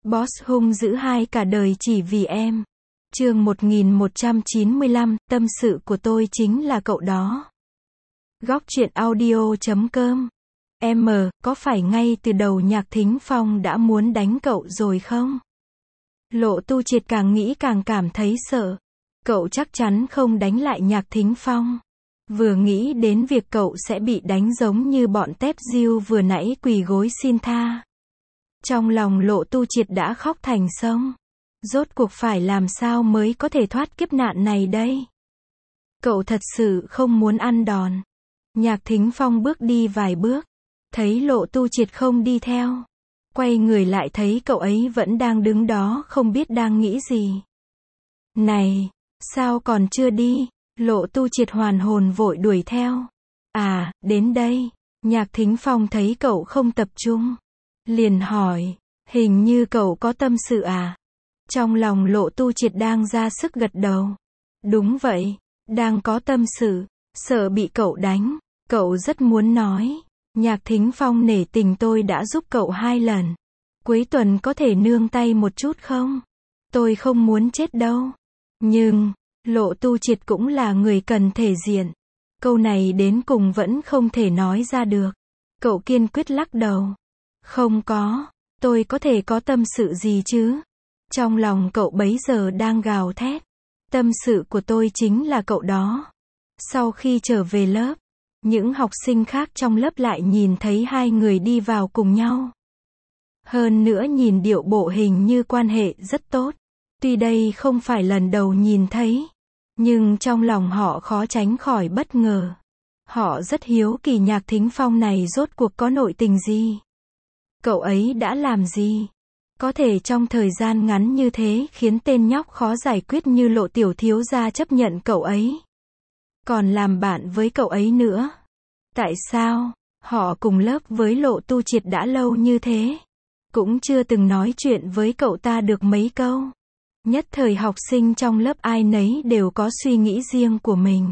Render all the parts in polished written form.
Boss hung dữ hai cả đời chỉ vì em. Chương 1195, tâm sự của tôi chính là cậu đó. Góc truyện audio.com. Em có phải ngay từ đầu Nhạc Thính Phong đã muốn đánh cậu rồi không? Lộ Tu Triệt càng nghĩ càng cảm thấy sợ. Cậu chắc chắn không đánh lại Nhạc Thính Phong. Vừa nghĩ đến việc cậu sẽ bị đánh giống như bọn tép diêu vừa nãy quỳ gối xin tha. Trong lòng Lộ Tu Triệt đã khóc thành sông. Rốt cuộc phải làm sao mới có thể thoát kiếp nạn này đây? Cậu thật sự không muốn ăn đòn. Nhạc Thính Phong bước đi vài bước. Thấy Lộ Tu Triệt không đi theo. Quay người lại thấy cậu ấy vẫn đang đứng đó không biết đang nghĩ gì. Này, sao còn chưa đi? Lộ Tu Triệt hoàn hồn vội đuổi theo. À, đến đây. Nhạc Thính Phong thấy cậu không tập trung. Liền hỏi, hình như cậu có tâm sự à? Trong lòng Lộ Tu Triệt đang ra sức gật đầu. Đúng vậy, đang có tâm sự, sợ bị cậu đánh. Cậu rất muốn nói. Nhạc Thính Phong nể tình tôi đã giúp cậu 2 lần. Cuối tuần có thể nương tay một chút không? Tôi không muốn chết đâu. Nhưng, Lộ Tu Triệt cũng là người cần thể diện. Câu này đến cùng vẫn không thể nói ra được. Cậu kiên quyết lắc đầu. Không có, tôi có thể có tâm sự gì chứ? Trong lòng cậu bấy giờ đang gào thét. Tâm sự của tôi chính là cậu đó. Sau khi trở về lớp, những học sinh khác trong lớp lại nhìn thấy hai người đi vào cùng nhau. Hơn nữa nhìn điệu bộ hình như quan hệ rất tốt. Tuy đây không phải lần đầu nhìn thấy, nhưng trong lòng họ khó tránh khỏi bất ngờ. Họ rất hiếu kỳ Nhạc Thính Phong này rốt cuộc có nội tình gì. Cậu ấy đã làm gì? Có thể trong thời gian ngắn như thế khiến tên nhóc khó giải quyết như Lộ tiểu thiếu gia chấp nhận cậu ấy. Còn làm bạn với cậu ấy nữa. Tại sao? Họ cùng lớp với Lộ Tu Triệt đã lâu như thế. Cũng chưa từng nói chuyện với cậu ta được mấy câu. Nhất thời học sinh trong lớp ai nấy đều có suy nghĩ riêng của mình.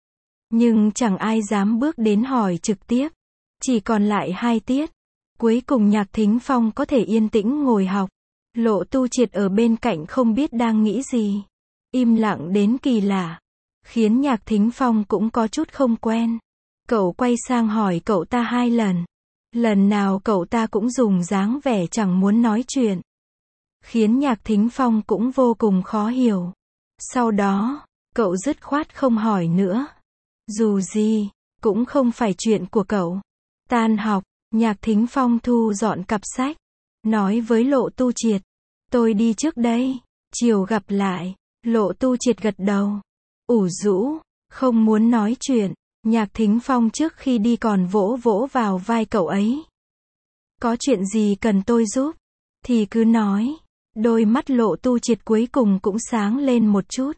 Nhưng chẳng ai dám bước đến hỏi trực tiếp. Chỉ còn lại 2 tiết. Cuối cùng Nhạc Thính Phong có thể yên tĩnh ngồi học. Lộ Tu Triệt ở bên cạnh không biết đang nghĩ gì. Im lặng đến kỳ lạ. Khiến Nhạc Thính Phong cũng có chút không quen. Cậu quay sang hỏi cậu ta 2 lần. Lần nào cậu ta cũng dùng dáng vẻ chẳng muốn nói chuyện. Khiến Nhạc Thính Phong cũng vô cùng khó hiểu. Sau đó, cậu dứt khoát không hỏi nữa. Dù gì, cũng không phải chuyện của cậu. Tan học, Nhạc Thính Phong thu dọn cặp sách. Nói với Lộ Tu Triệt. Tôi đi trước đây. Chiều gặp lại. Lộ Tu Triệt gật đầu. Ủ rũ, không muốn nói chuyện. Nhạc Thính Phong trước khi đi còn vỗ vỗ vào vai cậu ấy. Có chuyện gì cần tôi giúp? Thì cứ nói. Đôi mắt Lộ Tu Triệt cuối cùng cũng sáng lên một chút.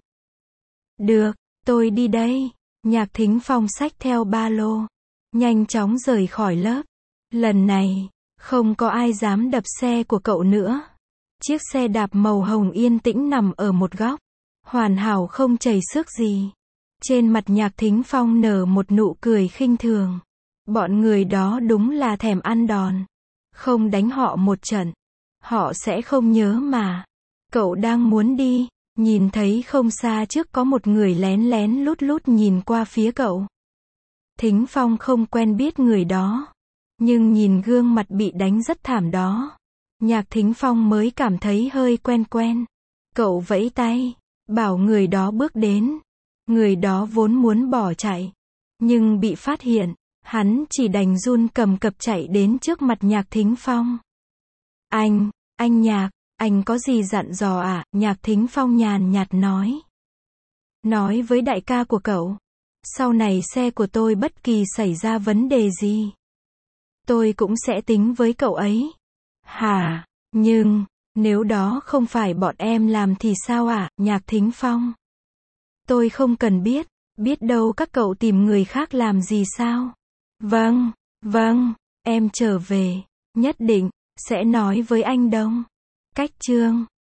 Được, tôi đi đây. Nhạc Thính Phong xách theo ba lô. Nhanh chóng rời khỏi lớp. Lần này, không có ai dám đập xe của cậu nữa. Chiếc xe đạp màu hồng yên tĩnh nằm ở một góc. Hoàn hảo không chảy xước gì. Trên mặt Nhạc Thính Phong nở một nụ cười khinh thường. Bọn người đó đúng là thèm ăn đòn. Không đánh họ một trận. Họ sẽ không nhớ mà. Cậu đang muốn đi. Nhìn thấy không xa trước có một người lén lén lút lút nhìn qua phía cậu. Thính Phong không quen biết người đó. Nhưng nhìn gương mặt bị đánh rất thảm đó. Nhạc Thính Phong mới cảm thấy hơi quen quen. Cậu vẫy tay. Bảo người đó bước đến. Người đó vốn muốn bỏ chạy. Nhưng bị phát hiện. Hắn chỉ đành run cầm cập chạy đến trước mặt Nhạc Thính Phong. Anh Nhạc, anh có gì dặn dò à? Nhạc Thính Phong nhàn nhạt nói. Nói với đại ca của cậu. Sau này xe của tôi bất kỳ xảy ra vấn đề gì. Tôi cũng sẽ tính với cậu ấy. Hả? Nhưng, nếu đó không phải bọn em làm thì sao ạ? Nhạc Thính Phong. Tôi không cần biết. Biết đâu các cậu tìm người khác làm gì sao? Vâng, em trở về. Nhất định, sẽ nói với anh Đông. Cách chương